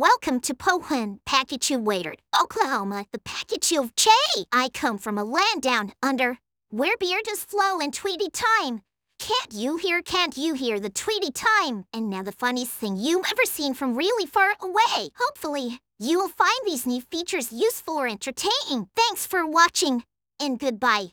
Welcome to Pohun, Packagee Waiter, Oklahoma, the Packagee of Che. I come from a land down under, where beer does flow in Tweety time. Can't you hear the Tweety time? And now the funniest thing you've ever seen from really far away. Hopefully, you will find these new features useful or entertaining. Thanks for watching, and goodbye.